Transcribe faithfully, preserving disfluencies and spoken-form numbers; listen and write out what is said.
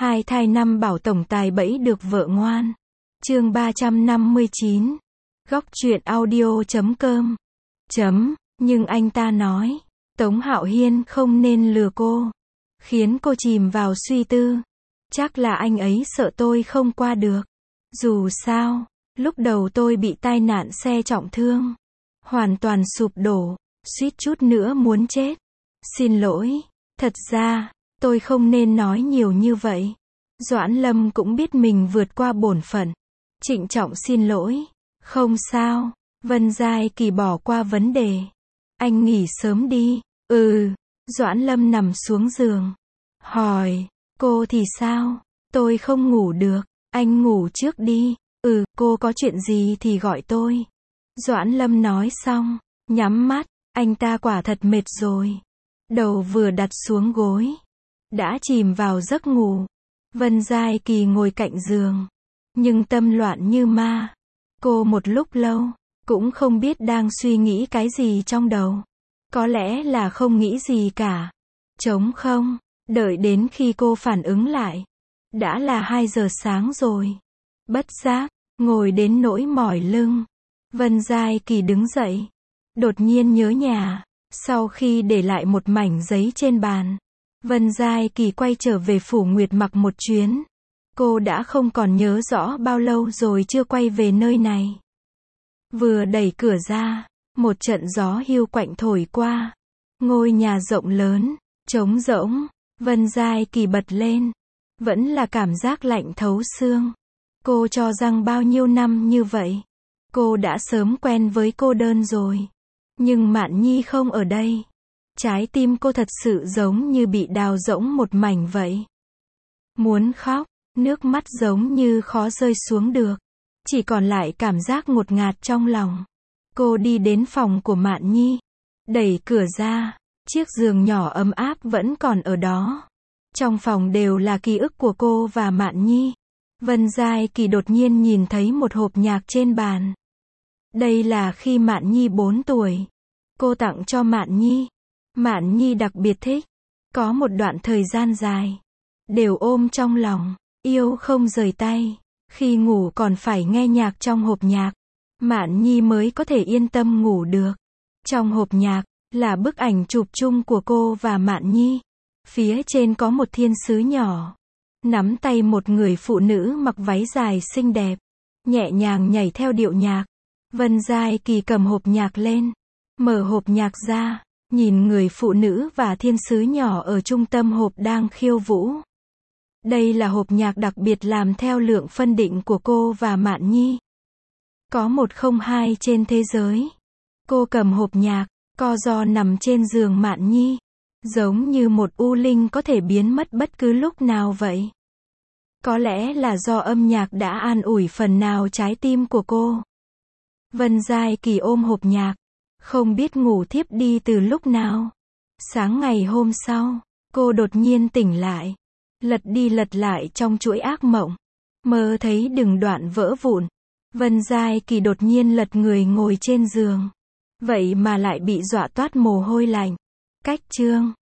Hai thai năm bảo tổng tài bẫy được vợ ngoan. Chương ba trăm năm mươi chín. Góc truyện audio chấm com. Chấm, nhưng anh ta nói, Tống Hạo Hiên không nên lừa cô, khiến cô chìm vào suy tư. Chắc là anh ấy sợ tôi không qua được. Dù sao, lúc đầu tôi bị tai nạn xe trọng thương, hoàn toàn sụp đổ, suýt chút nữa muốn chết. Xin lỗi, thật ra, tôi không nên nói nhiều như vậy. Doãn Lâm cũng biết mình vượt qua bổn phận. Trịnh trọng xin lỗi. Không sao, Vân Giai Kỳ bỏ qua vấn đề. Anh nghỉ sớm đi. Ừ, Doãn Lâm nằm xuống giường. Hỏi, cô thì sao? Tôi không ngủ được. Anh ngủ trước đi. Ừ, cô có chuyện gì thì gọi tôi. Doãn Lâm nói xong, nhắm mắt, anh ta quả thật mệt rồi. Đầu vừa đặt xuống gối, đã chìm vào giấc ngủ. Vân Giai Kỳ ngồi cạnh giường, nhưng tâm loạn như ma. Cô một lúc lâu, cũng không biết đang suy nghĩ cái gì trong đầu. Có lẽ là không nghĩ gì cả. Trống không, đợi đến khi cô phản ứng lại. Đã là hai giờ sáng rồi. Bất giác, ngồi đến nỗi mỏi lưng. Vân Giai Kỳ đứng dậy. Đột nhiên nhớ nhà. Sau khi để lại một mảnh giấy trên bàn, Vân Giai Kỳ quay trở về Phủ Nguyệt Mặc một chuyến. Cô đã không còn nhớ rõ bao lâu rồi chưa quay về nơi này. Vừa đẩy cửa ra, một trận gió hiu quạnh thổi qua. Ngôi nhà rộng lớn, trống rỗng. Vân Giai Kỳ bật lên. Vẫn là cảm giác lạnh thấu xương. Cô cho rằng bao nhiêu năm như vậy, cô đã sớm quen với cô đơn rồi. Nhưng Mạn Nhi không ở đây. Trái tim cô thật sự giống như bị đào rỗng một mảnh vậy. Muốn khóc, nước mắt giống như khó rơi xuống được. Chỉ còn lại cảm giác ngột ngạt trong lòng. Cô đi đến phòng của Mạn Nhi. Đẩy cửa ra, chiếc giường nhỏ ấm áp vẫn còn ở đó. Trong phòng đều là ký ức của cô và Mạn Nhi. Vân Giai Kỳ đột nhiên nhìn thấy một hộp nhạc trên bàn. Đây là khi Mạn Nhi bốn tuổi. Cô tặng cho Mạn Nhi. Mạn Nhi đặc biệt thích. Có một đoạn thời gian dài, đều ôm trong lòng, yêu không rời tay. Khi ngủ còn phải nghe nhạc trong hộp nhạc. Mạn Nhi mới có thể yên tâm ngủ được. Trong hộp nhạc, là bức ảnh chụp chung của cô và Mạn Nhi. Phía trên có một thiên sứ nhỏ, nắm tay một người phụ nữ mặc váy dài xinh đẹp, nhẹ nhàng nhảy theo điệu nhạc. Vân Giai Kỳ cầm hộp nhạc lên, mở hộp nhạc ra, nhìn người phụ nữ và thiên sứ nhỏ ở trung tâm hộp đang khiêu vũ. Đây là hộp nhạc đặc biệt làm theo lượng phân định của cô và Mạn Nhi. Có một không hai trên thế giới. Cô cầm hộp nhạc, co ro nằm trên giường Mạn Nhi, giống như một u linh có thể biến mất bất cứ lúc nào vậy. Có lẽ là do âm nhạc đã an ủi phần nào trái tim của cô. Vân Giai Kỳ ôm hộp nhạc, không biết ngủ thiếp đi từ lúc nào. Sáng ngày hôm sau, cô đột nhiên tỉnh lại, lật đi lật lại trong chuỗi ác mộng, mơ thấy từng đoạn vỡ vụn. Vân Giai Kỳ đột nhiên lật người ngồi trên giường, vậy mà lại bị dọa toát mồ hôi lạnh. Cách chương